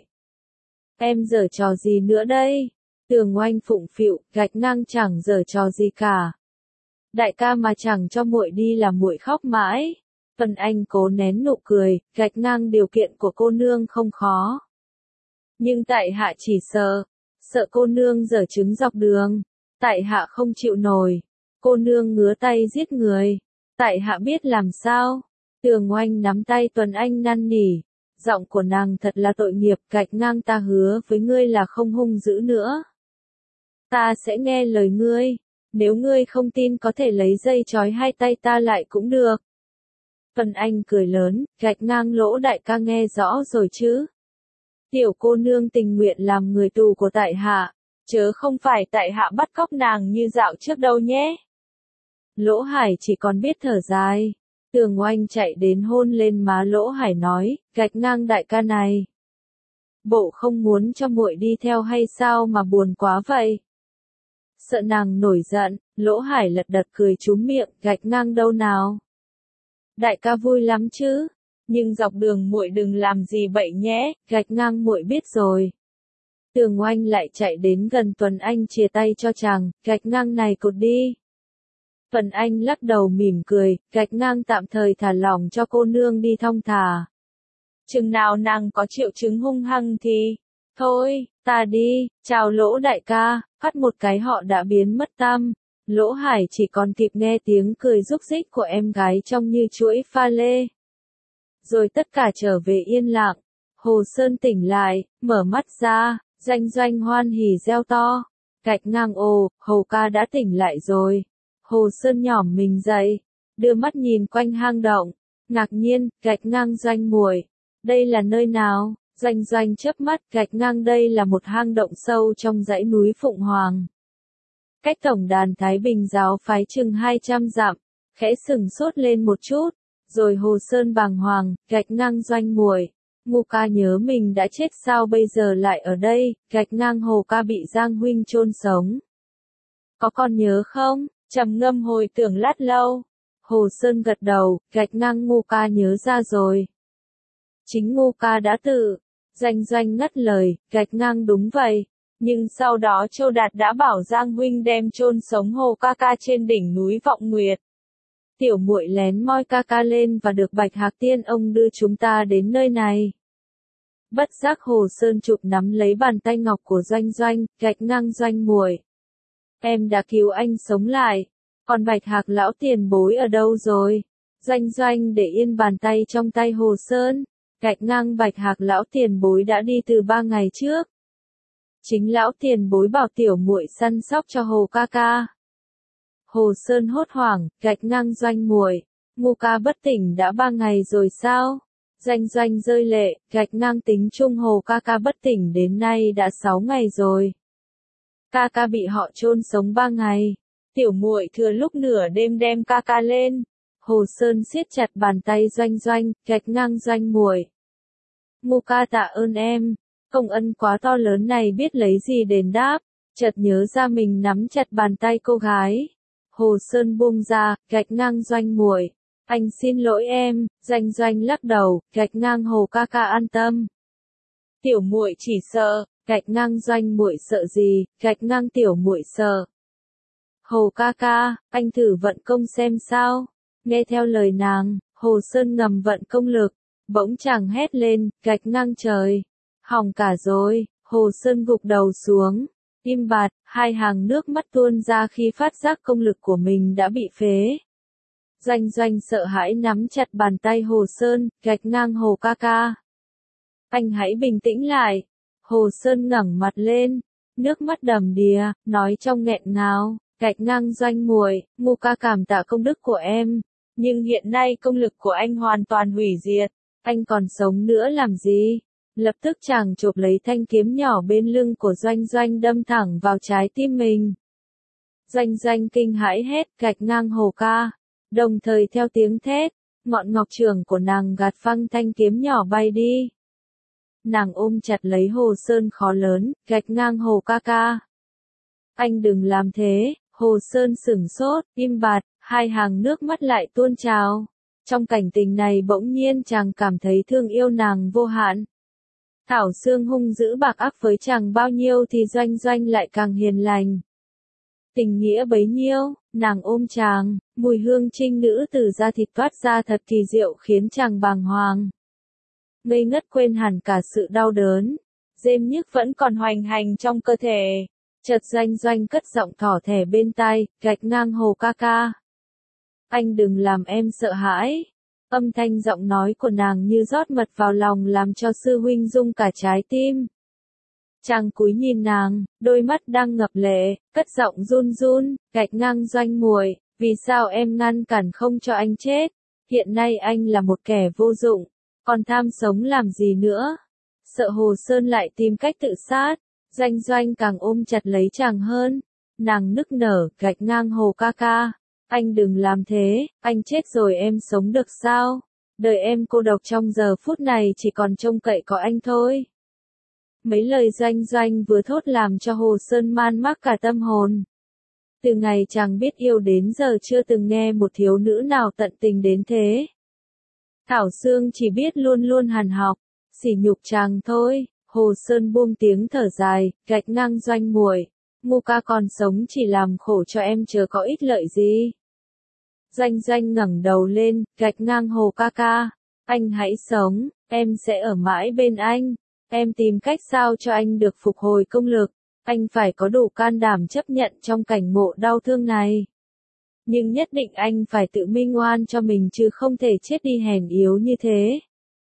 [SPEAKER 1] Em giở trò gì nữa đây? Tường Oanh phụng phịu, gạch ngang chẳng giở trò gì cả. Đại ca mà chẳng cho muội đi là muội khóc mãi. Phần Anh cố nén nụ cười, gạch ngang điều kiện của cô nương không khó. Nhưng tại hạ chỉ sợ, sợ cô nương giở trứng dọc đường. Tại hạ không chịu nổi. Cô nương ngứa tay giết người. Tại hạ biết làm sao. Tường Oanh nắm tay Tuấn Anh năn nỉ. Giọng của nàng thật là tội nghiệp, gạch ngang ta hứa với ngươi là không hung dữ nữa. Ta sẽ nghe lời ngươi. Nếu ngươi không tin có thể lấy dây trói hai tay ta lại cũng được. Tuấn Anh cười lớn, gạch ngang Lỗ đại ca nghe rõ rồi chứ. Tiểu cô nương tình nguyện làm người tù của tại hạ. Chớ không phải tại hạ bắt cóc nàng như dạo trước đâu nhé. Lỗ Hải chỉ còn biết thở dài. Tường Oanh chạy đến hôn lên má Lỗ Hải nói, gạch ngang đại ca này. Bộ không muốn cho muội đi theo hay sao mà buồn quá vậy? Sợ nàng nổi giận, Lỗ Hải lật đật cười trúm miệng, gạch ngang đâu nào? Đại ca vui lắm chứ, nhưng dọc đường muội đừng làm gì bậy nhé, gạch ngang muội biết rồi. Tường Oanh lại chạy đến gần Tuấn Anh chia tay cho chàng, gạch ngang này cột đi. Tuấn Anh lắc đầu mỉm cười, gạch ngang tạm thời thả lỏng cho cô nương đi thong thả. Chừng nào nàng có triệu chứng hung hăng thì, thôi, ta đi, chào Lỗ đại ca, phát một cái họ đã biến mất tăm. Lỗ Hải chỉ còn kịp nghe tiếng cười rúc rích của em gái trông như chuỗi pha lê. Rồi tất cả trở về yên lặng. Hồ Sơn tỉnh lại, mở mắt ra, Doanh Doanh hoan hỉ reo to. Gạch ngang ồ, Hồ ca đã tỉnh lại rồi. Hồ Sơn nhỏm mình dậy, đưa mắt nhìn quanh hang động, ngạc nhiên, gạch ngang Doanh muội, đây là nơi nào? Doanh Doanh chớp mắt, gạch ngang đây là một hang động sâu trong dãy núi Phụng Hoàng. Cách tổng đàn Thái Bình giáo phái chừng hai trăm dặm, khẽ sừng sốt lên một chút, rồi Hồ Sơn bàng hoàng, gạch ngang Doanh muội, Ngô ca nhớ mình đã chết sao bây giờ lại ở đây, gạch ngang Hồ ca bị Giang huynh chôn sống. Có còn nhớ không? Trầm ngâm hồi tưởng lát lâu. Hồ Sơn gật đầu, gạch ngang Ngô ca nhớ ra rồi. Chính Ngô ca đã tự. Doanh Doanh ngắt lời, gạch ngang đúng vậy. Nhưng sau đó Châu Đạt đã bảo Giang huynh đem chôn sống Hồ ca ca trên đỉnh núi Vọng Nguyệt. Tiểu muội lén moi ca ca lên và được Bạch Hạc Tiên ông đưa chúng ta đến nơi này. Bất giác Hồ Sơn chụp nắm lấy bàn tay ngọc của Doanh Doanh, gạch ngang Doanh muội. Em đã cứu anh sống lại. Còn Bạch Hạc lão tiền bối ở đâu rồi? Doanh Doanh để yên bàn tay trong tay Hồ Sơn. Gạch ngang Bạch Hạc lão tiền bối đã đi từ ba ngày trước. Chính lão tiền bối bảo tiểu muội săn sóc cho Hồ ca ca. Hồ Sơn hốt hoảng, gạch ngang Doanh muội, Ngô ca bất tỉnh đã ba ngày rồi sao? Doanh Doanh rơi lệ, gạch ngang tính chung Hồ ca ca bất tỉnh đến nay đã sáu ngày rồi. Ca ca bị họ chôn sống ba ngày. Tiểu muội thừa lúc nửa đêm đem ca ca lên. Hồ Sơn siết chặt bàn tay Doanh Doanh, gạch ngang Doanh muội. Ngu ca tạ ơn em, công ân quá to lớn này biết lấy gì đền đáp, chợt nhớ ra mình nắm chặt bàn tay cô gái. Hồ Sơn buông ra, gạch ngang Doanh muội. Anh xin lỗi em, Doanh Doanh lắc đầu, gạch ngang Hồ ca ca an tâm. Tiểu muội chỉ sợ, gạch ngang Doanh muội sợ gì, gạch ngang tiểu muội sợ. Hồ ca ca, anh thử vận công xem sao. Nghe theo lời nàng, Hồ Sơn ngầm vận công lực, bỗng chàng hét lên, gạch ngang trời. Hỏng cả rồi, Hồ Sơn gục đầu xuống, im bặt, hai hàng nước mắt tuôn ra khi phát giác công lực của mình đã bị phế. Doanh Doanh sợ hãi nắm chặt bàn tay Hồ Sơn, gạch ngang Hồ ca ca. Anh hãy bình tĩnh lại. Hồ Sơn ngẩng mặt lên, nước mắt đầm đìa, nói trong nghẹn ngào, gạch ngang Doanh muội, ngu ca cảm tạ công đức của em. Nhưng hiện nay công lực của anh hoàn toàn hủy diệt, anh còn sống nữa làm gì? Lập tức chàng chộp lấy thanh kiếm nhỏ bên lưng của Doanh Doanh đâm thẳng vào trái tim mình. Doanh Doanh kinh hãi hét, gạch ngang Hồ ca, đồng thời theo tiếng thét, ngọn ngọc trường của nàng gạt phăng thanh kiếm nhỏ bay đi. Nàng ôm chặt lấy Hồ Sơn khó lớn, gạch ngang Hồ ca ca. Anh đừng làm thế, Hồ Sơn sửng sốt, im bặt, hai hàng nước mắt lại tuôn trào. Trong cảnh tình này bỗng nhiên chàng cảm thấy thương yêu nàng vô hạn. Thảo Sương hung dữ bạc ác với chàng bao nhiêu thì Doanh Doanh lại càng hiền lành. Tình nghĩa bấy nhiêu, nàng ôm chàng, mùi hương trinh nữ từ da thịt toát ra thật kỳ diệu khiến chàng bàng hoàng. Ngây ngất quên hẳn cả sự đau đớn, rêm nhức vẫn còn hoành hành trong cơ thể. Chợt Doanh Doanh cất giọng thỏ thẻ bên tai, gạch ngang Hồ ca ca. Anh đừng làm em sợ hãi. Âm thanh giọng nói của nàng như rót mật vào lòng làm cho sư huynh rung cả trái tim. Chàng cúi nhìn nàng, đôi mắt đang ngập lệ, cất giọng run run, gạch ngang Doanh muội, vì sao em ngăn cản không cho anh chết? Hiện nay anh là một kẻ vô dụng, còn tham sống làm gì nữa? Sợ Hồ Sơn lại tìm cách tự sát, Doanh Doanh càng ôm chặt lấy chàng hơn. Nàng nức nở, gạch ngang Hồ ca ca. Anh đừng làm thế, anh chết rồi em sống được sao? Đời em cô độc trong giờ phút này chỉ còn trông cậy có anh thôi. Mấy lời Doanh Doanh vừa thốt làm cho Hồ Sơn man mác cả tâm hồn. Từ ngày chàng biết yêu đến giờ chưa từng nghe một thiếu nữ nào tận tình đến thế. Thảo Sương chỉ biết luôn luôn hằn học, sỉ nhục chàng thôi. Hồ Sơn buông tiếng thở dài, gạch ngang Doanh muội, ngu ca còn sống chỉ làm khổ cho em chớ có ích lợi gì. Doanh Doanh ngẩng đầu lên, gạch ngang Hồ ca ca, anh hãy sống, em sẽ ở mãi bên anh, em tìm cách sao cho anh được phục hồi công lực, anh phải có đủ can đảm chấp nhận trong cảnh ngộ đau thương này. Nhưng nhất định anh phải tự minh oan cho mình chứ không thể chết đi hèn yếu như thế.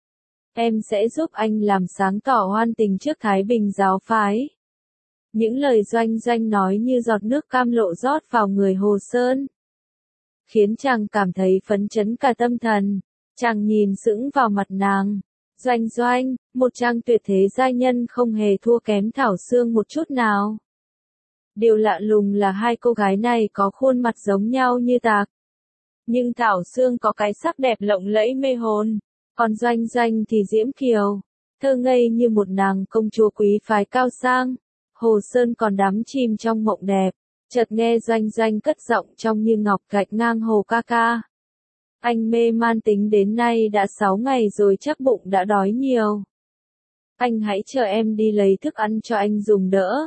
[SPEAKER 1] Em sẽ giúp anh làm sáng tỏ oan tình trước Thái Bình giáo phái. Những lời Doanh Doanh nói như giọt nước cam lộ rót vào người Hồ Sơn, khiến chàng cảm thấy phấn chấn cả tâm thần. Chàng nhìn sững vào mặt nàng. Doanh Doanh, một trang tuyệt thế giai nhân không hề thua kém Thảo Sương một chút nào. Điều lạ lùng là hai cô gái này có khuôn mặt giống nhau như tạc. Nhưng Thảo Sương có cái sắc đẹp lộng lẫy mê hồn, còn Doanh Doanh thì diễm kiều, thơ ngây như một nàng công chúa quý phái cao sang. Hồ Sơn còn đắm chìm trong mộng đẹp, chợt nghe Doanh Doanh cất giọng trong như ngọc, gạch ngang Hồ ca ca. Anh mê man tính đến nay đã sáu ngày rồi, chắc bụng đã đói nhiều. Anh hãy chờ em đi lấy thức ăn cho anh dùng đỡ.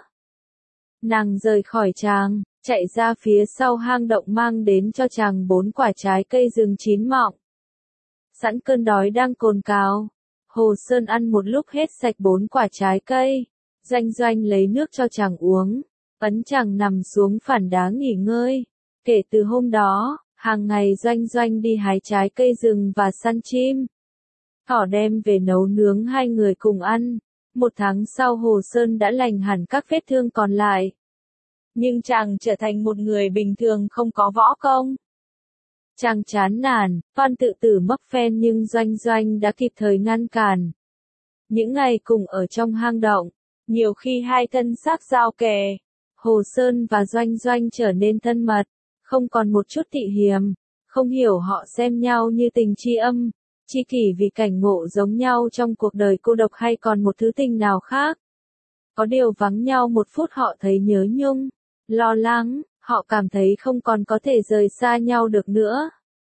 [SPEAKER 1] Nàng rời khỏi chàng, chạy ra phía sau hang động mang đến cho chàng bốn quả trái cây rừng chín mọng. Sẵn cơn đói đang cồn cào, Hồ Sơn ăn một lúc hết sạch bốn quả trái cây. Doanh Doanh lấy nước cho chàng uống, ấn chàng nằm xuống phản đá nghỉ ngơi. Kể từ hôm đó, hàng ngày Doanh Doanh đi hái trái cây rừng và săn chim. Thỏ đem về nấu nướng hai người cùng ăn. Một tháng sau Hồ Sơn đã lành hẳn các vết thương còn lại. Nhưng chàng trở thành một người bình thường không có võ công. Chàng chán nản, toan tự tử mắc phen nhưng Doanh Doanh đã kịp thời ngăn cản. Những ngày cùng ở trong hang động, nhiều khi hai thân xác giao kề, Hồ Sơn và Doanh Doanh trở nên thân mật, không còn một chút tị hiềm, Không hiểu họ xem nhau như tình tri âm, tri kỷ vì cảnh ngộ giống nhau trong cuộc đời cô độc hay còn một thứ tình nào khác. Có điều vắng nhau một phút họ thấy nhớ nhung, lo lắng, họ cảm thấy không còn có thể rời xa nhau được nữa.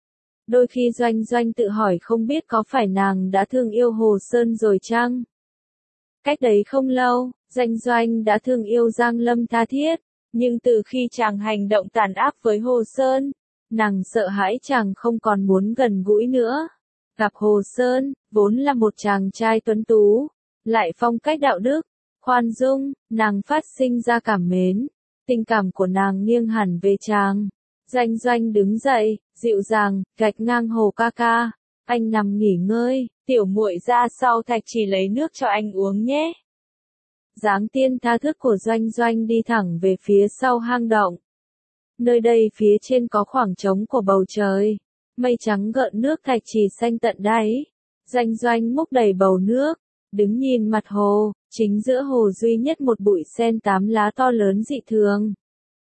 [SPEAKER 1] Đôi khi Doanh Doanh tự hỏi không biết có phải nàng đã thương yêu Hồ Sơn rồi chăng? Cách đấy không lâu, Doanh Doanh đã thương yêu Giang Lâm tha thiết, nhưng từ khi chàng hành động tàn ác với Hồ Sơn, nàng sợ hãi chàng không còn muốn gần gũi nữa. Gặp Hồ Sơn, vốn là một chàng trai tuấn tú, lại phong cách đạo đức, khoan dung, nàng phát sinh ra cảm mến, tình cảm của nàng nghiêng hẳn về chàng. Doanh Doanh đứng dậy, dịu dàng, gạch ngang Hồ ca ca, anh nằm nghỉ ngơi, tiểu muội ra sau thạch trì lấy nước cho anh uống nhé. Dáng tiên tha thức của Doanh Doanh đi thẳng về phía sau hang động. Nơi đây phía trên có khoảng trống của bầu trời, mây trắng gợn nước thạch trì xanh tận đáy. Doanh Doanh múc đầy bầu nước, đứng nhìn mặt hồ, chính giữa hồ duy nhất một bụi sen tám lá to lớn dị thường.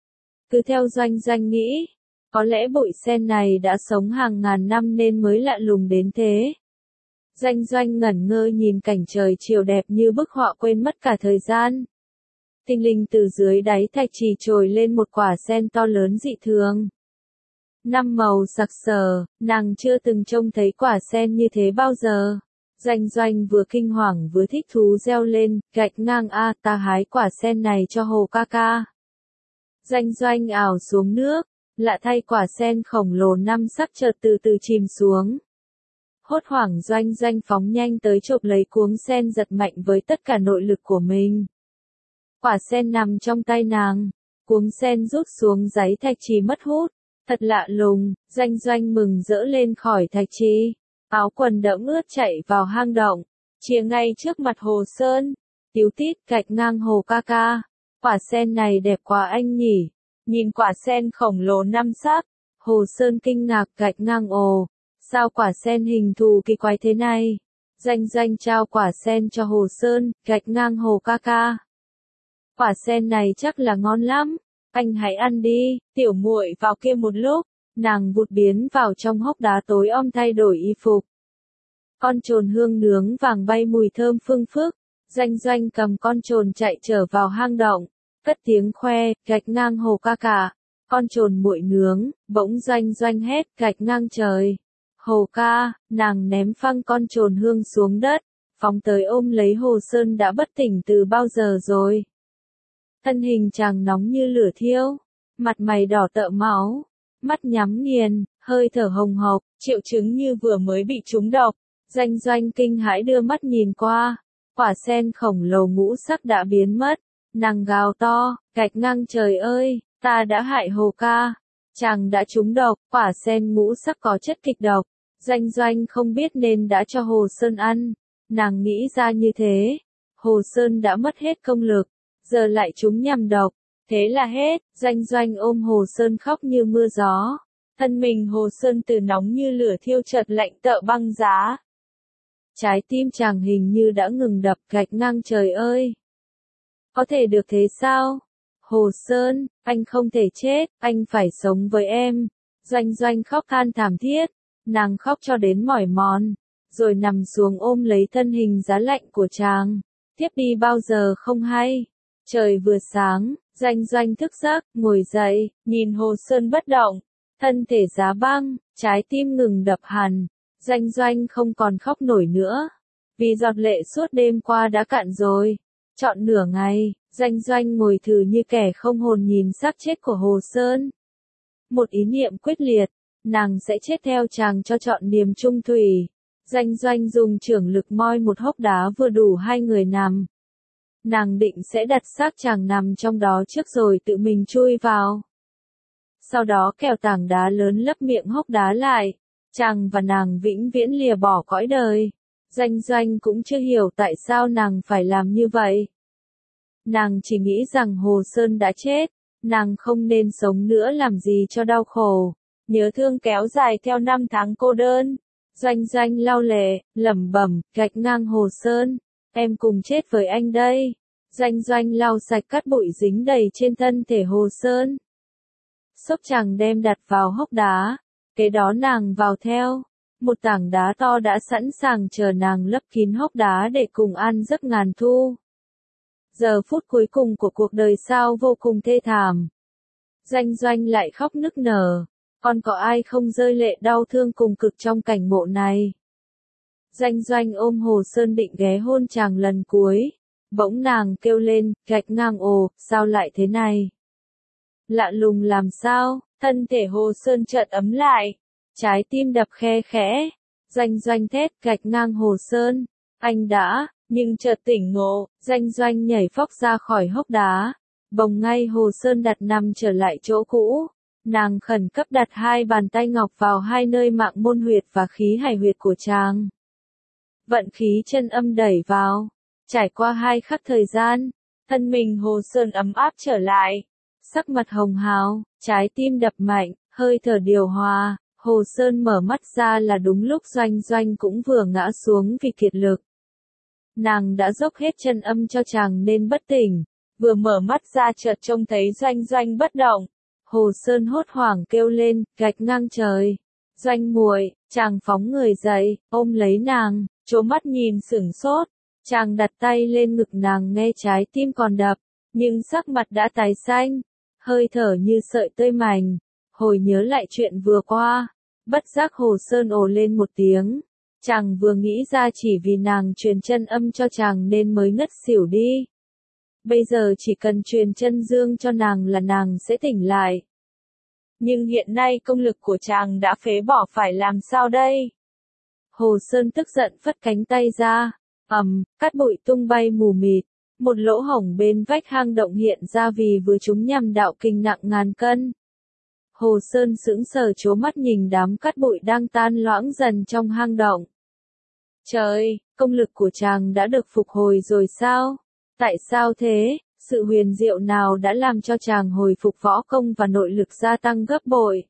[SPEAKER 1] Cứ theo Doanh Doanh nghĩ, có lẽ bụi sen này đã sống hàng ngàn năm nên mới lạ lùng đến thế. Doanh Doanh ngẩn ngơ nhìn cảnh trời chiều đẹp như bức họa quên mất cả thời gian. Tinh linh từ dưới đáy thạch trì trồi lên một quả sen to lớn dị thường. Năm màu sặc sỡ, nàng chưa từng trông thấy quả sen như thế bao giờ. Doanh Doanh vừa kinh hoàng vừa thích thú reo lên, gạch ngang a, ta hái quả sen này cho Hồ ca ca. Doanh Doanh ảo xuống nước, lạ thay quả sen khổng lồ năm sắc chợt từ từ chìm xuống. Hốt hoảng Doanh Doanh phóng nhanh tới chộp lấy cuống sen giật mạnh với tất cả nội lực của mình. Quả sen nằm trong tay nàng, cuống sen rút xuống giấy thạch trì mất hút. Thật lạ lùng, Doanh Doanh mừng rỡ lên khỏi thạch trì, áo quần đẫm ướt chạy vào hang động, chia ngay trước mặt Hồ Sơn, tíu tít gạch ngang Hồ ca ca. Quả sen này đẹp quá anh nhỉ, nhìn quả sen khổng lồ năm sắc, Hồ Sơn kinh ngạc gạch ngang ồ, sao quả sen hình thù kỳ quái thế này? Doanh Doanh trao quả sen cho Hồ Sơn, gạch ngang Hồ ca ca. Quả sen này chắc là ngon lắm, anh hãy ăn đi, tiểu muội vào kia một lúc, nàng vụt biến vào trong hốc đá tối om thay đổi y phục. Con trồn hương nướng vàng bay mùi thơm phương phức, Doanh Doanh cầm con trồn chạy trở vào hang động, cất tiếng khoe, gạch ngang Hồ ca ca. Con trồn muội nướng, bỗng Doanh Doanh hét, gạch ngang trời. Hồ ca, nàng ném phăng con trồn hương xuống đất, phóng tới ôm lấy Hồ Sơn đã bất tỉnh từ bao giờ rồi. Thân hình chàng nóng như lửa thiêu, mặt mày đỏ tợ máu, mắt nhắm nghiền, hơi thở hồng hộc, triệu chứng như vừa mới bị trúng độc. Doanh Doanh kinh hãi đưa mắt nhìn qua, quả sen khổng lồ ngũ sắc đã biến mất, nàng gào to, gạch ngang trời ơi, ta đã hại Hồ ca, chàng đã trúng độc, quả sen ngũ sắc có chất kịch độc. Doanh Doanh không biết nên đã cho Hồ Sơn ăn, nàng nghĩ ra như thế, Hồ Sơn đã mất hết công lực, giờ lại trúng nhầm độc, thế là hết. Doanh Doanh ôm Hồ Sơn khóc như mưa gió, thân mình Hồ Sơn từ nóng như lửa thiêu chợt lạnh tợ băng giá. Trái tim chàng hình như đã ngừng đập, gạch ngang trời ơi. Có thể được thế sao? Hồ Sơn, anh không thể chết, anh phải sống với em. Doanh Doanh khóc than thảm thiết, nàng khóc cho đến mỏi mòn, rồi nằm xuống ôm lấy thân hình giá lạnh của chàng, tiếp đi bao giờ không hay. Trời vừa sáng, Doanh Doanh thức giấc, ngồi dậy, nhìn Hồ Sơn bất động, thân thể giá băng, trái tim ngừng đập hẳn. Doanh Doanh không còn khóc nổi nữa, vì giọt lệ suốt đêm qua đã cạn rồi. Trọn nửa ngày, Doanh Doanh ngồi thử như kẻ không hồn nhìn xác chết của Hồ Sơn. Một ý niệm quyết liệt, nàng sẽ chết theo chàng cho trọn niềm chung thủy. Doanh Doanh dùng trưởng lực moi một hốc đá vừa đủ hai người nằm. Nàng định sẽ đặt xác chàng nằm trong đó trước rồi tự mình chui vào. Sau đó kèo tảng đá lớn lấp miệng hốc đá lại. Chàng và nàng vĩnh viễn lìa bỏ cõi đời. Doanh Doanh cũng chưa hiểu tại sao nàng phải làm như vậy. Nàng chỉ nghĩ rằng Hồ Sơn đã chết, nàng không nên sống nữa làm gì cho đau khổ. Nhớ thương kéo dài theo năm tháng cô đơn. Doanh Doanh lau lệ, lẩm bẩm, gạch ngang Hồ Sơn, em cùng chết với anh đây. Doanh Doanh lau sạch cát bụi dính đầy trên thân thể Hồ Sơn. Xốc chàng đem đặt vào hốc đá, Kế đó nàng vào theo. Một tảng đá to đã sẵn sàng chờ nàng lấp kín hốc đá để cùng ăn giấc ngàn thu. Giờ phút cuối cùng của cuộc đời sao vô cùng thê thảm. Doanh Doanh lại khóc nức nở. Còn có ai không rơi lệ đau thương cùng cực trong cảnh ngộ này? Doanh Doanh ôm Hồ Sơn định ghé hôn chàng lần cuối. Bỗng nàng kêu lên, gạch ngang ồ, sao lại thế này? Lạ lùng làm sao? Thân thể Hồ Sơn chợt ấm lại. Trái tim đập khe khẽ. Doanh Doanh thét, gạch ngang Hồ Sơn. Anh đã, nhưng chợt tỉnh ngộ, Doanh Doanh nhảy phóc ra khỏi hốc đá. Bồng ngay Hồ Sơn đặt nằm trở lại chỗ cũ. Nàng khẩn cấp đặt hai bàn tay ngọc vào hai nơi mạng môn huyệt và khí hải huyệt của chàng. Vận khí chân âm đẩy vào. Trải qua hai khắc thời gian, thân mình Hồ Sơn ấm áp trở lại. Sắc mặt hồng hào, trái tim đập mạnh, hơi thở điều hòa. Hồ Sơn mở mắt ra là đúng lúc Doanh Doanh cũng vừa ngã xuống vì kiệt lực. Nàng đã dốc hết chân âm cho chàng nên bất tỉnh. Vừa mở mắt ra chợt trông thấy Doanh Doanh bất động. Hồ Sơn hốt hoảng kêu lên, gạch ngang trời. Doanh muội, chàng phóng người dậy, ôm lấy nàng, trố mắt nhìn sửng sốt. Chàng đặt tay lên ngực nàng nghe trái tim còn đập, nhưng sắc mặt đã tái xanh, hơi thở như sợi tơi mảnh. Hồi nhớ lại chuyện vừa qua, bất giác Hồ Sơn ồ lên một tiếng. Chàng vừa nghĩ ra chỉ vì nàng truyền chân âm cho chàng nên mới ngất xỉu đi. Bây giờ chỉ cần truyền chân dương cho nàng là nàng sẽ tỉnh lại. Nhưng hiện nay công lực của chàng đã phế bỏ phải làm sao đây? Hồ Sơn tức giận phất cánh tay ra, ầm, cát bụi tung bay mù mịt. Một lỗ hổng bên vách hang động hiện ra vì vừa trúng nhằm đạo kinh nặng ngàn cân. Hồ Sơn sững sờ trố mắt nhìn đám cát bụi đang tan loãng dần trong hang động. Trời, công lực của chàng đã được phục hồi rồi sao? Tại sao thế? Sự huyền diệu nào đã làm cho chàng hồi phục võ công và nội lực gia tăng gấp bội?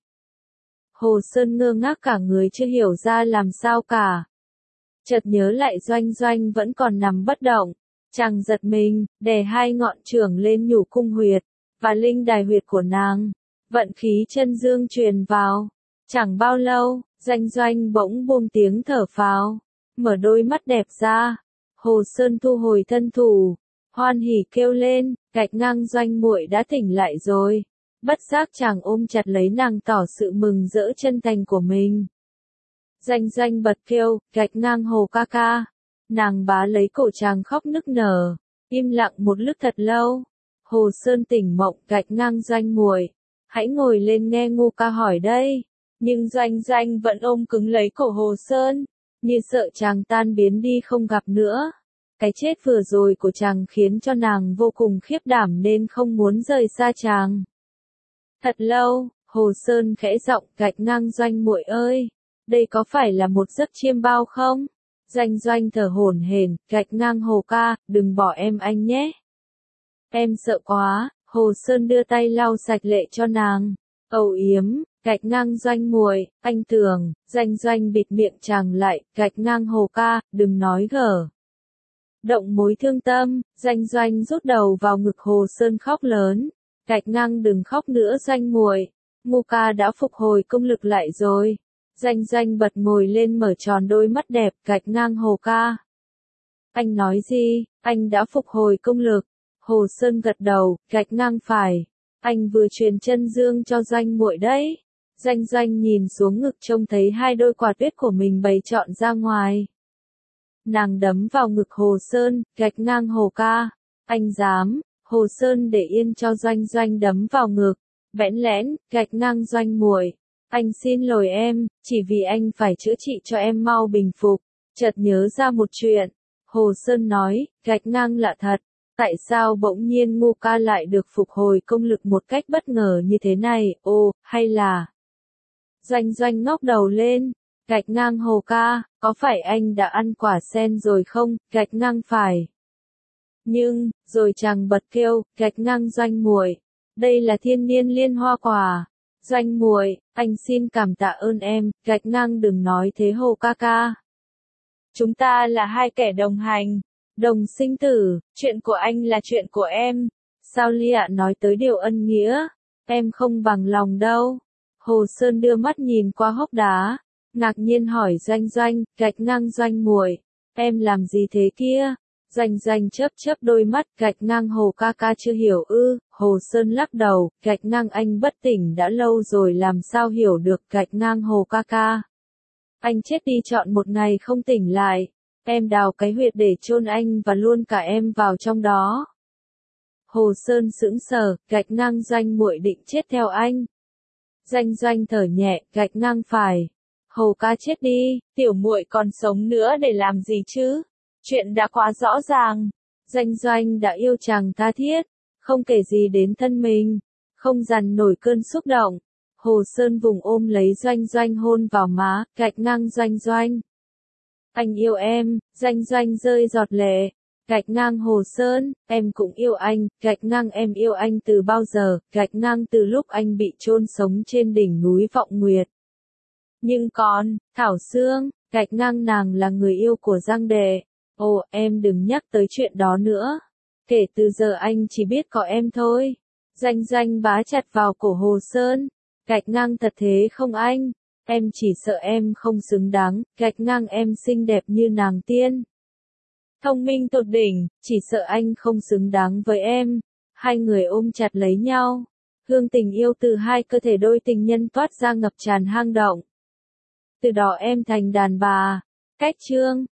[SPEAKER 1] Hồ Sơn ngơ ngác cả người chưa hiểu ra làm sao cả. Chợt nhớ lại Doanh Doanh vẫn còn nằm bất động. Chàng giật mình, đè hai ngọn chưởng lên nhủ cung huyệt, và linh đài huyệt của nàng. Vận khí chân dương truyền vào. Chẳng bao lâu, Doanh Doanh bỗng buông tiếng thở phào. Mở đôi mắt đẹp ra. Hồ Sơn thu hồi thân thủ. Hoan hỉ kêu lên, gạch ngang Doanh muội đã tỉnh lại rồi. Bất giác chàng ôm chặt lấy nàng tỏ sự mừng rỡ chân thành của mình. Doanh Doanh bật kêu, gạch ngang Hồ ca ca. Nàng bá lấy cổ chàng khóc nức nở. Im lặng một lúc thật lâu. Hồ Sơn tỉnh mộng, gạch ngang Doanh muội. Hãy ngồi lên nghe ngu ca hỏi đây. Nhưng Doanh Doanh vẫn ôm cứng lấy cổ Hồ Sơn. Như sợ chàng tan biến đi không gặp nữa. Cái chết vừa rồi của chàng khiến cho nàng vô cùng khiếp đảm nên không muốn rời xa chàng. Thật lâu, Hồ Sơn khẽ giọng, gạch ngang Doanh muội ơi. Đây có phải là một giấc chiêm bao không? Doanh Doanh thở hổn hển, gạch ngang Hồ ca, đừng bỏ em anh nhé. Em sợ quá. Hồ Sơn đưa tay lau sạch lệ cho nàng. Âu yếm, gạch ngang Doanh muội, anh tưởng. Doanh Doanh bịt miệng chàng lại, gạch ngang Hồ ca, đừng nói gở. Động mối thương tâm, Doanh Doanh rút đầu vào ngực Hồ Sơn khóc lớn. Gạch ngang đừng khóc nữa Doanh muội, ngu ca đã phục hồi công lực lại rồi. Doanh Doanh bật ngồi lên mở tròn đôi mắt đẹp, gạch ngang Hồ ca. Anh nói gì, anh đã phục hồi công lực. Hồ Sơn gật đầu, gạch ngang phải. Anh vừa truyền chân dương cho Doanh muội đấy. Doanh Doanh nhìn xuống ngực trông thấy hai đôi quả tuyết của mình bày trọn ra ngoài. Nàng đấm vào ngực Hồ Sơn, gạch ngang Hồ ca. Anh dám. Hồ Sơn để yên cho Doanh Doanh đấm vào ngực. Bẽn lẽn, gạch ngang Doanh muội. Anh xin lỗi em, chỉ vì anh phải chữa trị cho em mau bình phục. Chợt nhớ ra một chuyện. Hồ Sơn nói, gạch ngang lạ thật. Tại sao bỗng nhiên ngu ca lại được phục hồi công lực một cách bất ngờ như thế này, ô, hay là... Doanh Doanh ngóc đầu lên, gạch ngang Hồ ca, có phải anh đã ăn quả sen rồi không, gạch ngang phải. Nhưng, rồi chàng bật kêu, gạch ngang Doanh muội, đây là thiên niên liên hoa quả. Doanh muội, anh xin cảm tạ ơn em, gạch ngang đừng nói thế Hồ ca ca. Chúng ta là hai kẻ đồng hành. Đồng sinh tử, chuyện của anh là chuyện của em. Sao Lia nói tới điều ân nghĩa? Em không bằng lòng đâu. Hồ Sơn đưa mắt nhìn qua hốc đá, ngạc nhiên hỏi Doanh Doanh, gạch ngang Doanh muội, em làm gì thế kia? Doanh Doanh chớp chớp đôi mắt, gạch ngang Hồ ca ca chưa hiểu ư? Hồ Sơn lắc đầu, gạch ngang anh bất tỉnh đã lâu rồi làm sao hiểu được gạch ngang Hồ ca ca. Anh chết đi chọn một ngày không tỉnh lại, em đào cái huyệt để chôn anh và luôn cả em vào trong đó. Hồ Sơn sững sờ, gạch ngang Doanh muội định chết theo anh. Doanh Doanh thở nhẹ, gạch ngang phải. Hồ ca chết đi, tiểu muội còn sống nữa để làm gì chứ? Chuyện đã quá rõ ràng. Doanh Doanh đã yêu chàng tha thiết, không kể gì đến thân mình, không dằn nổi cơn xúc động. Hồ Sơn vùng ôm lấy Doanh Doanh hôn vào má, gạch ngang Doanh Doanh. Anh yêu em, Doanh Doanh rơi giọt lệ. Gạch ngang Hồ Sơn, em cũng yêu anh, gạch ngang em yêu anh từ bao giờ, gạch ngang từ lúc anh bị chôn sống trên đỉnh núi Vọng Nguyệt. Nhưng còn, Thảo Sương, gạch ngang nàng là người yêu của Giang Đệ. Ồ, em đừng nhắc tới chuyện đó nữa. Kể từ giờ anh chỉ biết có em thôi. Doanh Doanh bá chặt vào cổ Hồ Sơn. Gạch ngang thật thế không anh? Em chỉ sợ em không xứng đáng, gạch ngang em xinh đẹp như nàng tiên. Thông minh tột đỉnh, chỉ sợ anh không xứng đáng với em. Hai người ôm chặt lấy nhau. Hương tình yêu từ hai cơ thể đôi tình nhân toát ra ngập tràn hang động. Từ đó em thành đàn bà. Cách chương